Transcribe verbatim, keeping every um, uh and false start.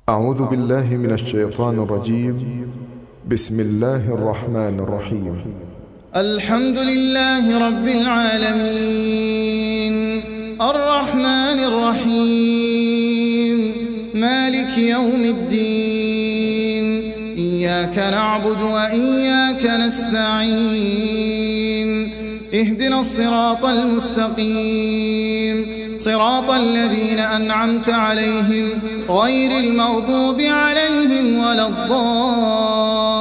أعوذ بالله من الشيطان الرجيم. بسم الله الرحمن الرحيم. الحمد لله رب العالمين الرحمن الرحيم مالك يوم الدين إياك نعبد وإياك نستعين اهدنا الصراط المستقيم صراط الذين أنعمت عليهم غير المغضوب عليهم ولا الضالين.